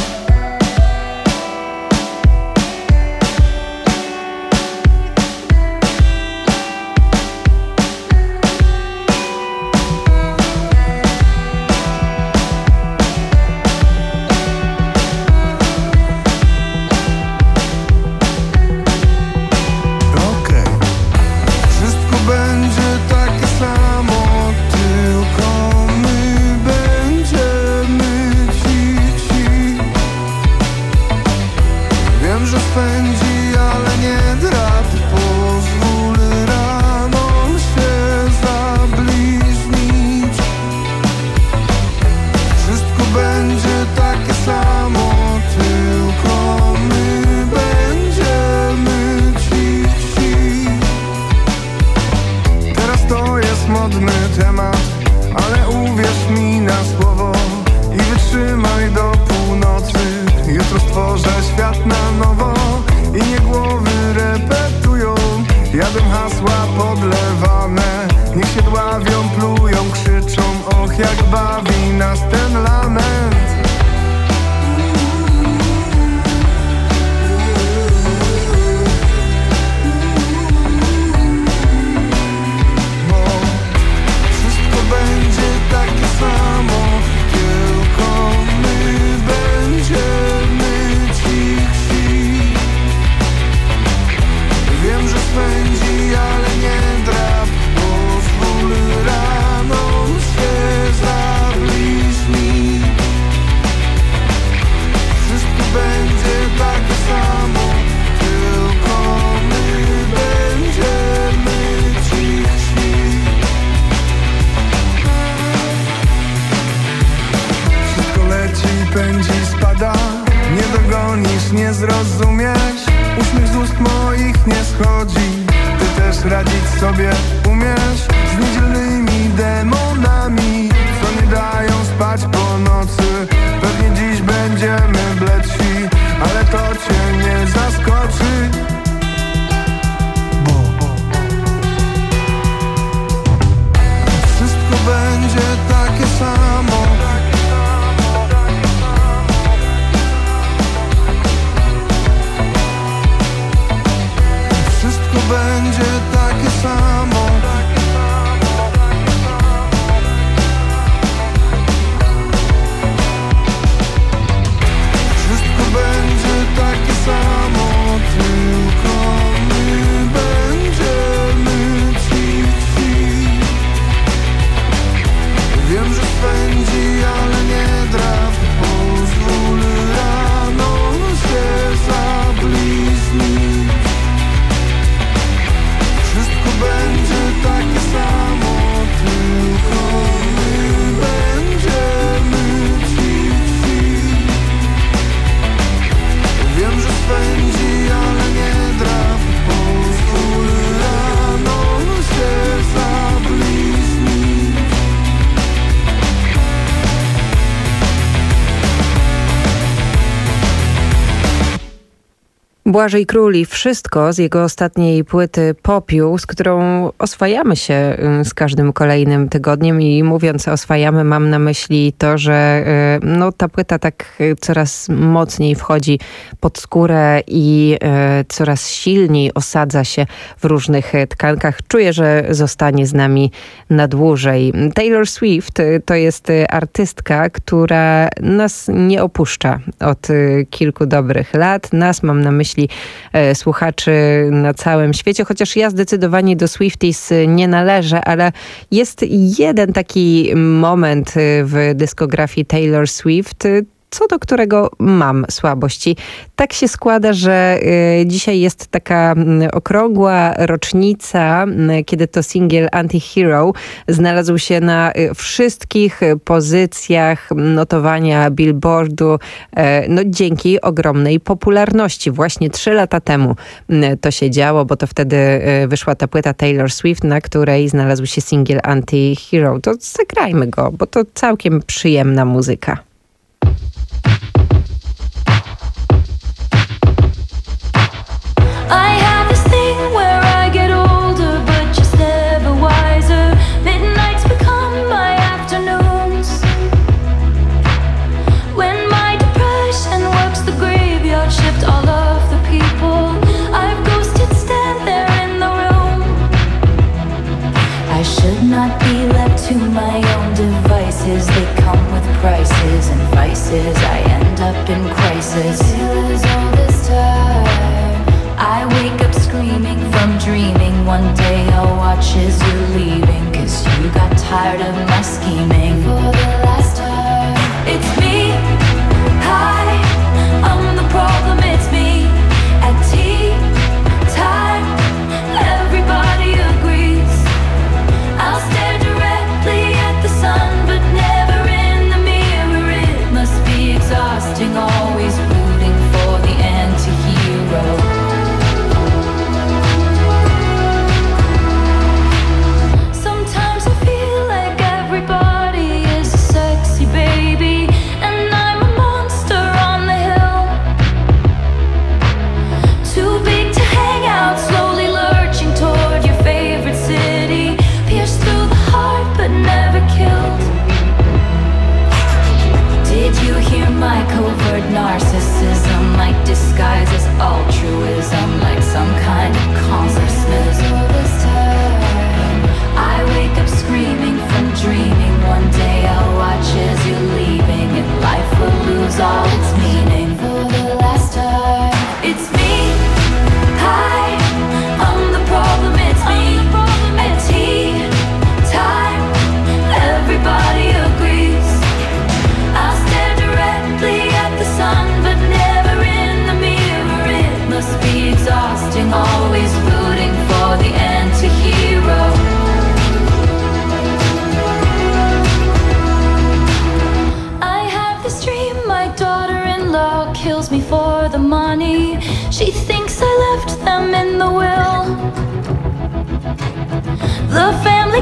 Błażej Król i Wszystko z jego ostatniej płyty Popiół, z którą oswajamy się z każdym kolejnym tygodniem i mówiąc oswajamy, mam na myśli to, że no, ta płyta tak coraz mocniej wchodzi pod skórę i e, coraz silniej osadza się w różnych tkankach. Czuję, że zostanie z nami na dłużej. Taylor Swift to jest artystka, która nas nie opuszcza od kilku dobrych lat. Nas, mam na myśli e, słuchaczy na całym świecie, chociaż ja zdecydowanie do Swifties nie należę, ale jest jeden taki moment w dyskografii Taylor Swift, co do którego mam słabości. Tak się składa, że y, dzisiaj jest taka y, okrągła rocznica, y, kiedy to singiel Anti-Hero znalazł się na y, wszystkich pozycjach notowania Billboardu, y, no dzięki ogromnej popularności. Właśnie trzy lata temu y, to się działo, bo to wtedy y, wyszła ta płyta Taylor Swift, na której znalazł się singiel Anti-Hero. To zagrajmy go, bo to całkiem przyjemna muzyka. I have this thing where I get older, but just never wiser. Midnights become my afternoons.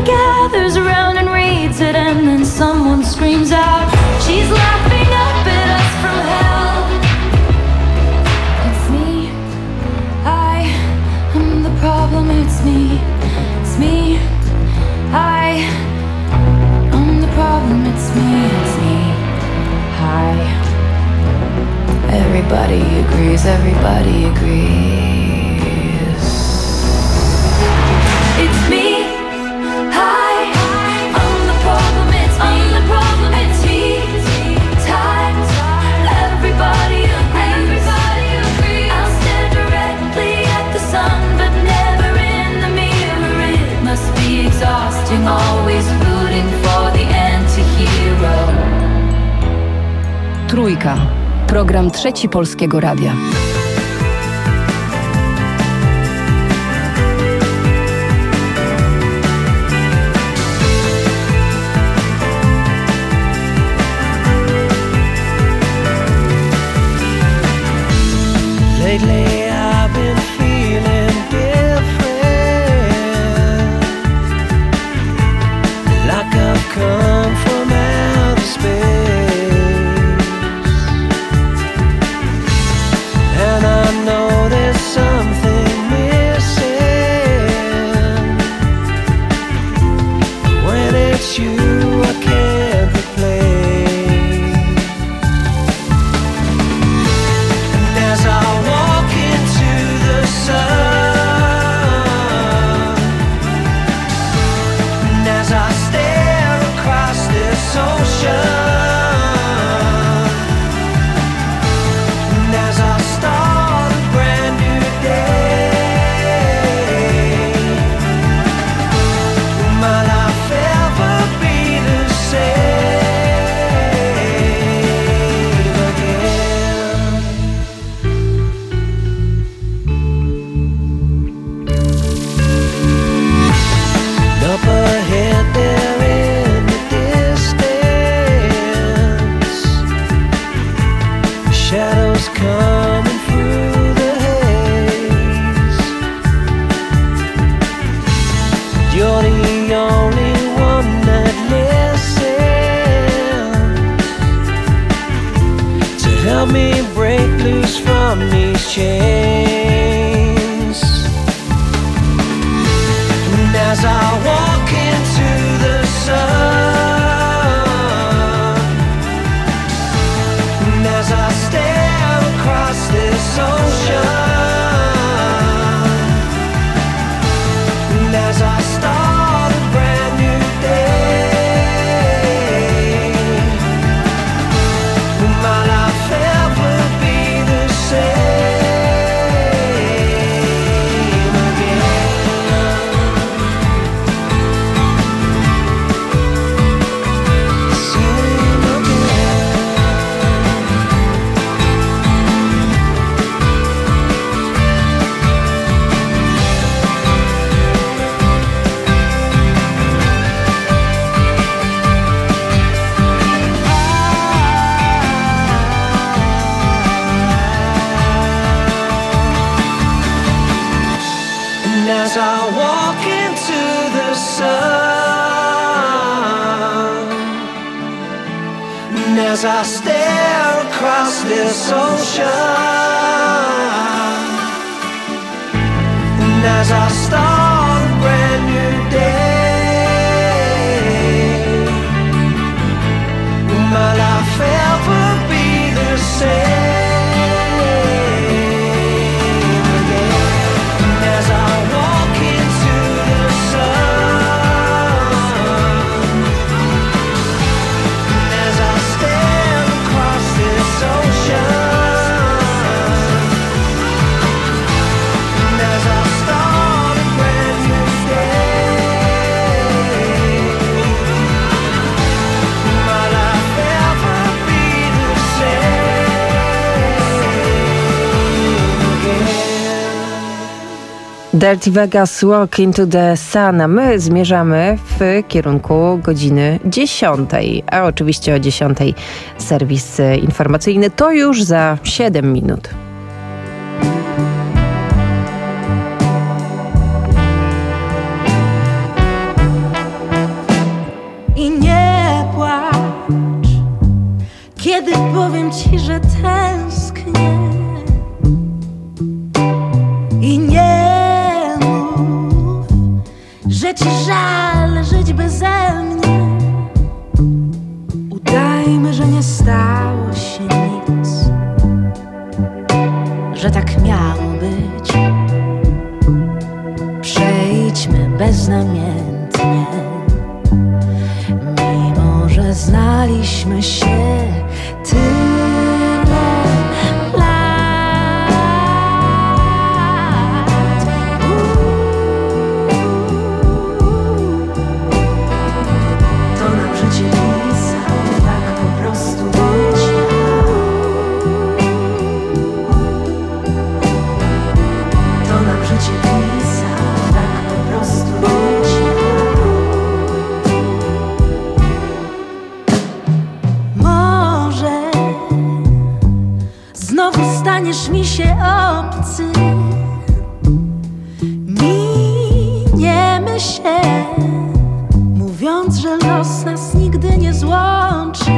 gathers around and reads it, and then someone screams out, she's laughing up at us from hell. It's me, I am the problem, it's me, it's me, I am the problem, it's me, it's me, I. Everybody agrees, everybody agrees. It's me, hi, I'm the problem, it's me, I'm the problem, it's me, time, everybody agrees, everybody agrees. I'll stare directly at the sun, but never in the mirror. It must be exhausting, always rooting for the anti-hero. Trójka. Program Trzeci Polskiego Radia. Lately I've been feeling different, like I've come from outer space, and I know there's something missing. When it's you I can't replace. And as I walk into the sun, and as I stare across this ocean, and as I start a brand new day, will my life ever be the same again? Up ahead there in the distance, shadows coming through the haze. You're the only one that listens to help me break loose from these chains. And as I walk into the sun, and as I stare across this ocean, and as I start a brand new day, will my life ever be the same again? Same again. And as I walk into the sun, and as I stare across this ocean, and as I start a brand new day, will my life ever be the same again? And as I walk into the sun, and as I stare across this ocean, and as I start a brand new day, will my life ever be the same again? Dirty Vegas, Walk into the Sun, a my zmierzamy w kierunku godziny dziesiątej, a oczywiście o dziesiątej serwis informacyjny to już za siedem minut. ci, że tęsknię. I nie mów, że ci żal żyć beze mnie. Udajmy, że nie stało się nic, że tak miało być. Przejdźmy beznamiętnie, mimo że znaliśmy się tyle lat. To nam życie pisał, tak po prostu być miał. To nam życie pisał, tak po prostu być miał. Może znowu staniesz mi się obcy, miniemy się, mówiąc, że los nas nigdy nie złączy.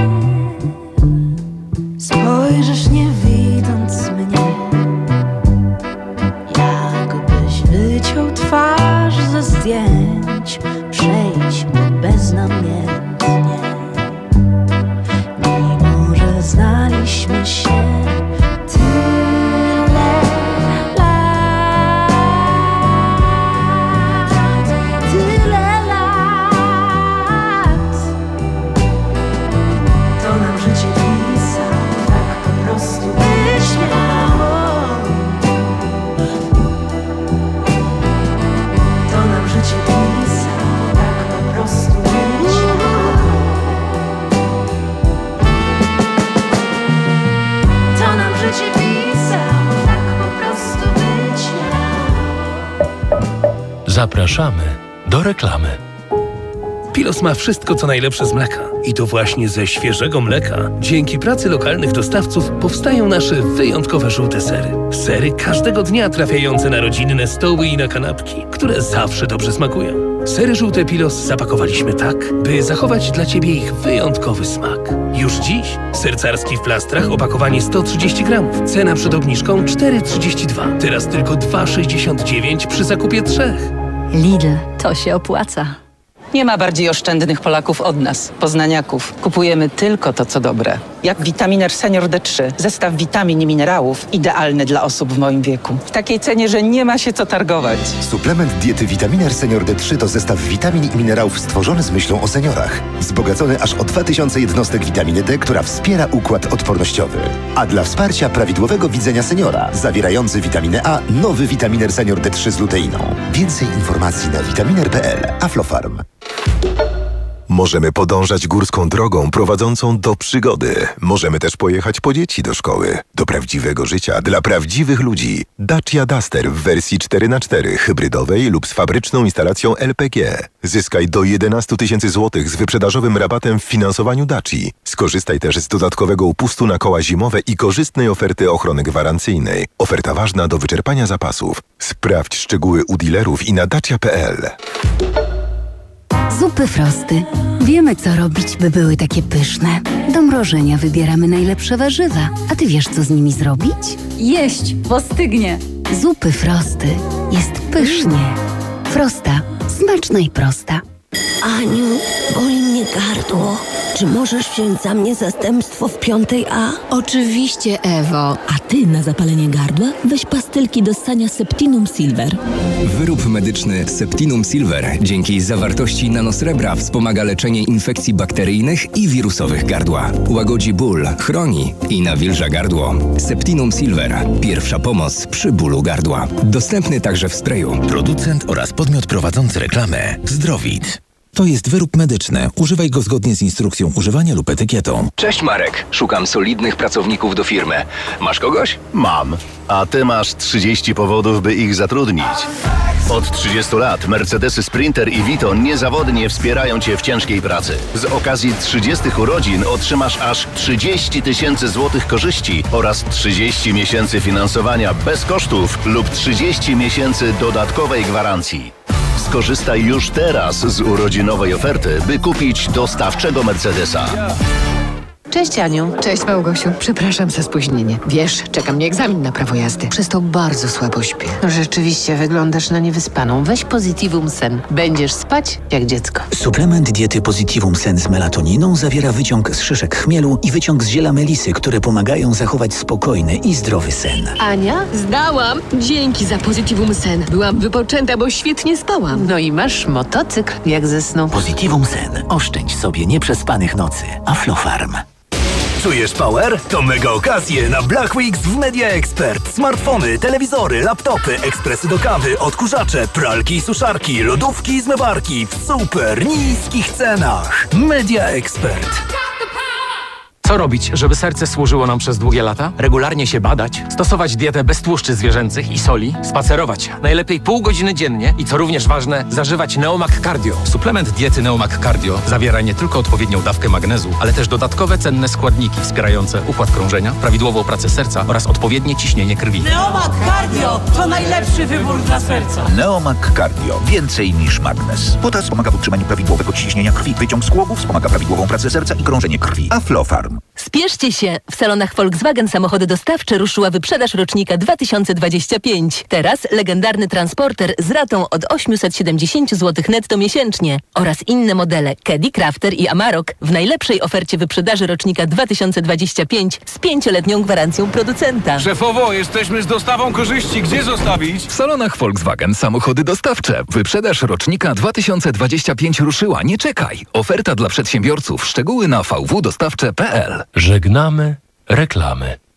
Spojrzysz nie widząc mnie, jakbyś wyciął twarz ze zdjęć. Przejdźmy beznamiętnie, mimo że znaliśmy się tyle lat. Tyle lat. To nam życie pisał, tak po prostu być miało. To nam życie pisał, tak po prostu być miało. To nam życie pisał, tak po prostu być miało. Zapraszamy do reklamy. Pilos ma wszystko, co najlepsze z mleka. I to właśnie ze świeżego mleka, dzięki pracy lokalnych dostawców, powstają nasze wyjątkowe żółte sery. Sery każdego dnia trafiające na rodzinne stoły i na kanapki, które zawsze dobrze smakują. Sery żółte Pilos zapakowaliśmy tak, by zachować dla Ciebie ich wyjątkowy smak. Już dziś ser carski w plastrach, opakowanie sto trzydzieści gramów. Cena przed obniżką cztery trzydzieści dwa. Teraz tylko dwa sześćdziesiąt dziewięć przy zakupie trzech. Lidl, to się opłaca. Nie ma bardziej oszczędnych Polaków od nas, poznaniaków. Kupujemy tylko to, co dobre. Jak Vitaminer Senior D trzy. Zestaw witamin i minerałów idealny dla osób w moim wieku. W takiej cenie, że nie ma się co targować. Suplement diety Vitaminer Senior D trzy to zestaw witamin i minerałów stworzony z myślą o seniorach. Wzbogacony aż o dwa tysiące jednostek witaminy D, która wspiera układ odpornościowy. A dla wsparcia prawidłowego widzenia seniora, zawierający witaminę A, nowy Vitaminer Senior D trzy z luteiną. Więcej informacji na vitaminer kropka p l. Aflofarm. Możemy podążać górską drogą prowadzącą do przygody. Możemy też pojechać po dzieci do szkoły. Do prawdziwego życia dla prawdziwych ludzi. Dacia Duster w wersji cztery na cztery, hybrydowej lub z fabryczną instalacją L P G. Zyskaj do jedenaście tysięcy złotych z wyprzedażowym rabatem w finansowaniu Daci. Skorzystaj też z dodatkowego upustu na koła zimowe i korzystnej oferty ochrony gwarancyjnej. Oferta ważna do wyczerpania zapasów. Sprawdź szczegóły u dealerów i na dacia kropka p l. Zupy Frosty. Wiemy, co robić, by były takie pyszne. Do mrożenia wybieramy najlepsze warzywa. A ty wiesz, co z nimi zrobić? Jeść, bo stygnie. Zupy Frosty. Jest pysznie. Frosta. Smaczna i prosta. Aniu, boli mnie gardło. Czy możesz wziąć za mnie zastępstwo w piątej A? Oczywiście, Ewo. A ty na zapalenie gardła weź pastylki do ssania Septinum Silver. Wyrób medyczny Septinum Silver dzięki zawartości nanosrebra wspomaga leczenie infekcji bakteryjnych i wirusowych gardła. Łagodzi ból, chroni i nawilża gardło. Septinum Silver. Pierwsza pomoc przy bólu gardła. Dostępny także w sprayu. Producent oraz podmiot prowadzący reklamę Zdrowit. To jest wyrób medyczny. Używaj go zgodnie z instrukcją używania lub etykietą. Cześć Marek. Szukam solidnych pracowników do firmy. Masz kogoś? Mam. A ty masz trzydzieści powodów, by ich zatrudnić. Od trzydziestu lat Mercedesy Sprinter i Vito niezawodnie wspierają cię w ciężkiej pracy. Z okazji trzydziestych urodzin otrzymasz aż trzydzieści tysięcy złotych korzyści oraz trzydzieści miesięcy finansowania bez kosztów lub trzydzieści miesięcy dodatkowej gwarancji. Skorzystaj już teraz z urodzinowej oferty, by kupić dostawczego Mercedesa. Cześć Aniu. Cześć Małgosiu. Przepraszam za spóźnienie. Wiesz, czeka mnie egzamin na prawo jazdy. Przez to bardzo słabo śpię. Rzeczywiście wyglądasz na niewyspaną. Weź Positivum Sen. Będziesz spać jak dziecko. Suplement diety Positivum Sen z melatoniną zawiera wyciąg z szyszek chmielu i wyciąg z ziela melisy, które pomagają zachować spokojny i zdrowy sen. Ania? Zdałam. Dzięki za Positivum Sen. Byłam wypoczęta, bo świetnie spałam. No i masz motocykl jak ze snu. Positivum Sen. Oszczędź sobie nieprzespanych nocy. Aflofarm. Czujesz power? To mega okazje na Black Weeks w Media Expert. Smartfony, telewizory, laptopy, ekspresy do kawy, odkurzacze, pralki i suszarki, lodówki i zmywarki w super niskich cenach. Media Expert. Co robić, żeby serce służyło nam przez długie lata? Regularnie się badać, stosować dietę bez tłuszczy zwierzęcych i soli, spacerować najlepiej pół godziny dziennie i co również ważne, zażywać Neomac Cardio. Suplement diety Neomac Cardio zawiera nie tylko odpowiednią dawkę magnezu, ale też dodatkowe cenne składniki wspierające układ krążenia, prawidłową pracę serca oraz odpowiednie ciśnienie krwi. Neomac Cardio to najlepszy wybór dla serca. Neomac Cardio. Więcej niż magnez. Potas wspomaga w utrzymaniu prawidłowego ciśnienia krwi. Wyciąg z kłobów wspomaga prawidłową pracę serca i krążenie krwi. Aflofarm. Spieszcie się! W salonach Volkswagen Samochody Dostawcze ruszyła wyprzedaż rocznika dwa tysiące dwadzieścia pięć. Teraz legendarny transporter z ratą od osiemset siedemdziesiąt złotych netto miesięcznie oraz inne modele Caddy, Crafter i Amarok w najlepszej ofercie wyprzedaży rocznika dwa tysiące dwadzieścia pięć z pięcioletnią gwarancją producenta. Szefowo, jesteśmy z dostawą korzyści. Gdzie zostawić? W salonach Volkswagen Samochody Dostawcze. Wyprzedaż rocznika dwa tysiące dwadzieścia pięć ruszyła. Nie czekaj. Oferta dla przedsiębiorców. Szczegóły na v w dostawcze kropka p l. Żegnamy reklamy.